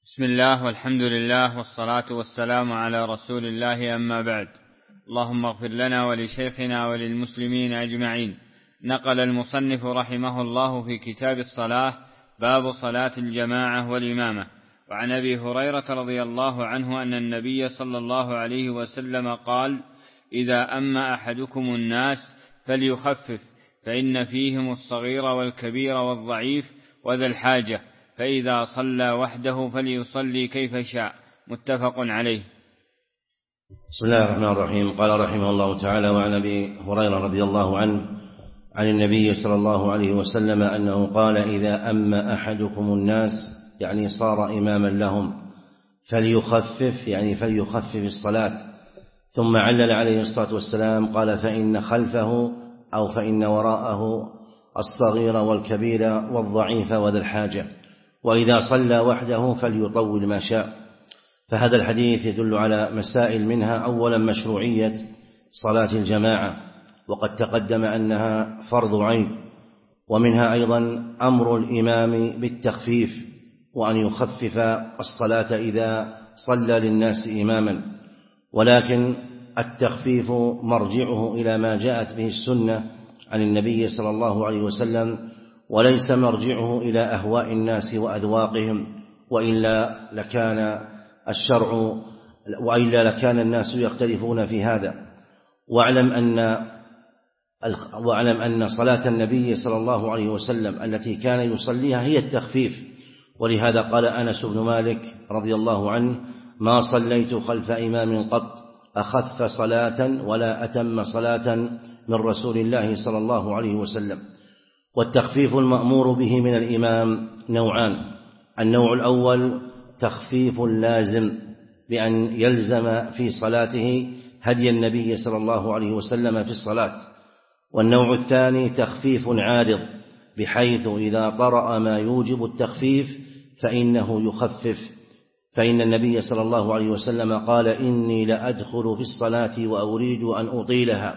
بسم الله والحمد لله والصلاة والسلام على رسول الله، أما بعد. اللهم اغفر لنا ولشيخنا وللمسلمين أجمعين. نقل المصنف رحمه الله في كتاب الصلاة باب صلاة الجماعة والإمامة. وعن أبي هريرة رضي الله عنه أن النبي صلى الله عليه وسلم قال: إذا أما أحدكم الناس فليخفف، فإن فيهم الصغير والكبير والضعيف وذا الحاجة، فإذا صلى وحده فليصلي كيف شاء. متفق عليه. بسم الله الرحمن الرحيم. قال رحمه الله تعالى: وعن أبي هريرة رضي الله عنه عن النبي صلى الله عليه وسلم أنه قال: إذا أما أحدكم الناس، يعني صار إماما لهم، فليخفف، يعني فليخفف الصلاة. ثم علل عليه الصلاة والسلام قال: فإن خلفه أو فإن وراءه الصغير والكبير والضعيف وذا الحاجة، وإذا صلى وحده فليطول ما شاء. فهذا الحديث يدل على مسائل، منها أولا مشروعية صلاة الجماعة، وقد تقدم أنها فرض عين، ومنها أيضا أمر الإمام بالتخفيف وأن يخفف الصلاة إذا صلى للناس إماما. ولكن التخفيف مرجعه إلى ما جاءت به السنة عن النبي صلى الله عليه وسلم، وليس مرجعه إلى أهواء الناس وأذواقهم، وإلا لكان الناس يختلفون في هذا. واعلم أن صلاة النبي صلى الله عليه وسلم التي كان يصليها هي التخفيف. ولهذا قال أنس بن مالك رضي الله عنه: ما صليت خلف إمام قط أخف صلاة ولا أتم صلاة من رسول الله صلى الله عليه وسلم. والتخفيف المأمور به من الإمام نوعان: النوع الأول تخفيف لازم، بأن يلزم في صلاته هدي النبي صلى الله عليه وسلم في الصلاة. والنوع الثاني تخفيف عارض، بحيث إذا طرأ ما يوجب التخفيف فإنه يخفف. فإن النبي صلى الله عليه وسلم قال: إني لأدخل في الصلاة وأريد أن أطيلها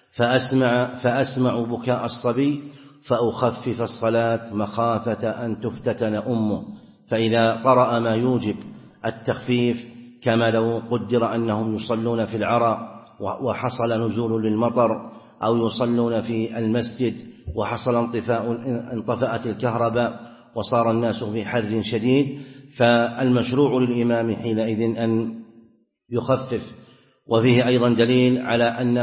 فأسمع بكاء الصبي فأخفف الصلاة مخافة أن تفتتن أمه. فإذا طرأ ما يوجب التخفيف، كما لو قدر أنهم يصلون في العرى وحصل نزول للمطر، أو يصلون في المسجد وحصل انطفأت الكهرباء وصار الناس في حر شديد، فالمشروع للإمام حينئذ أن يخفف. وفيه أيضا دليل على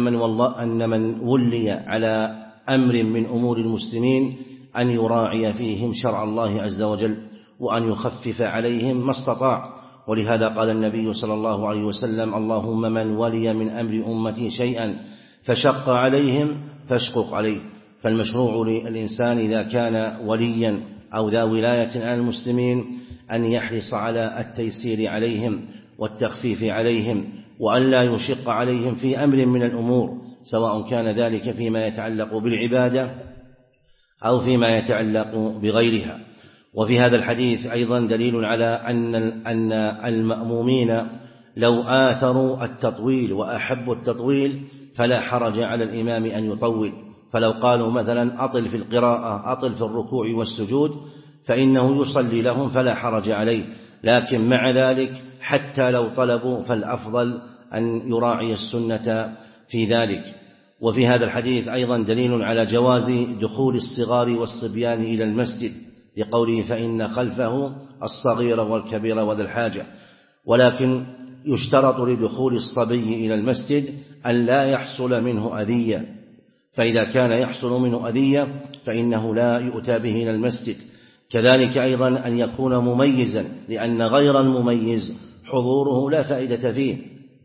أن من ولي على أمر من أمور المسلمين أن يراعي فيهم شرع الله عز وجل، وأن يخفف عليهم ما استطاع. ولهذا قال النبي صلى الله عليه وسلم: اللهم من ولي من أمر أمتي شيئا فشق عليهم فاشقق عليه. فالمشروع للإنسان إذا كان وليا أو ذا ولاية على المسلمين أن يحرص على التيسير عليهم والتخفيف عليهم، وأن لا يشق عليهم في أمر من الأمور، سواء كان ذلك فيما يتعلق بالعبادة أو فيما يتعلق بغيرها. وفي هذا الحديث أيضا دليل على أن المأمومين لو آثروا التطويل وأحبوا التطويل فلا حرج على الإمام أن يطول. فلو قالوا مثلا: أطل في القراءة، أطل في الركوع والسجود، فإنه يصلي لهم فلا حرج عليه. لكن مع ذلك حتى لو طلبوا فالأفضل أن يراعي السنة في ذلك. وفي هذا الحديث أيضا دليل على جواز دخول الصغار والصبيان إلى المسجد، لقوله: فإن خلفه الصغير والكبير وذا الحاجة. ولكن يشترط لدخول الصبي إلى المسجد أن لا يحصل منه أذية، فإذا كان يحصل منه أذية فإنه لا يؤتى به إلى المسجد. كذلك أيضا أن يكون مميزا، لأن غير المميز حضوره لا فائدة فيه،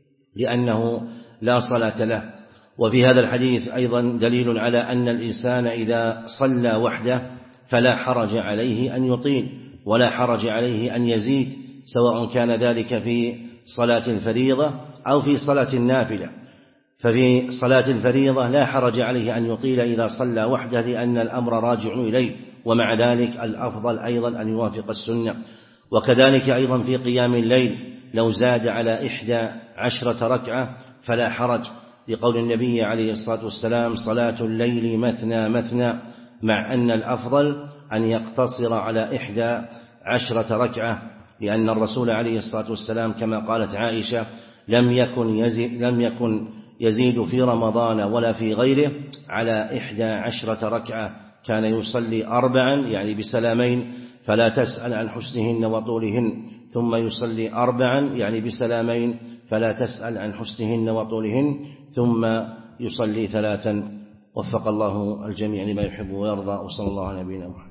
لأنه لا صلاة له. وفي هذا الحديث أيضا دليل على أن الإنسان إذا صلى وحده فلا حرج عليه أن يطيل ولا حرج عليه أن يزيد، سواء كان ذلك في صلاة الفريضة أو في صلاة النافلة. ففي صلاة الفريضة لا حرج عليه أن يطيل إذا صلى وحده، لأن الأمر راجع إليه، ومع ذلك الأفضل أيضا أن يوافق السنة. وكذلك أيضا في قيام الليل لو زاد على 11 ركعة فلا حرج، لقول النبي عليه الصلاة والسلام: صلاة الليل مثنى مثنى، مع أن الأفضل أن يقتصر على 11 ركعة. لأن الرسول عليه الصلاة والسلام كما قالت عائشة لم يكن يزيد في رمضان ولا في غيره على 11 ركعة، كان يصلي 4 يعني بسلامين فلا تسأل عن حسنهن وطولهن، ثم يصلي 4 يعني بسلامين فلا تسأل عن حسنهن وطولهن، ثم يصلي 3. وفق الله الجميع لما يحب ويرضى، وصلى الله على نبينا محمد.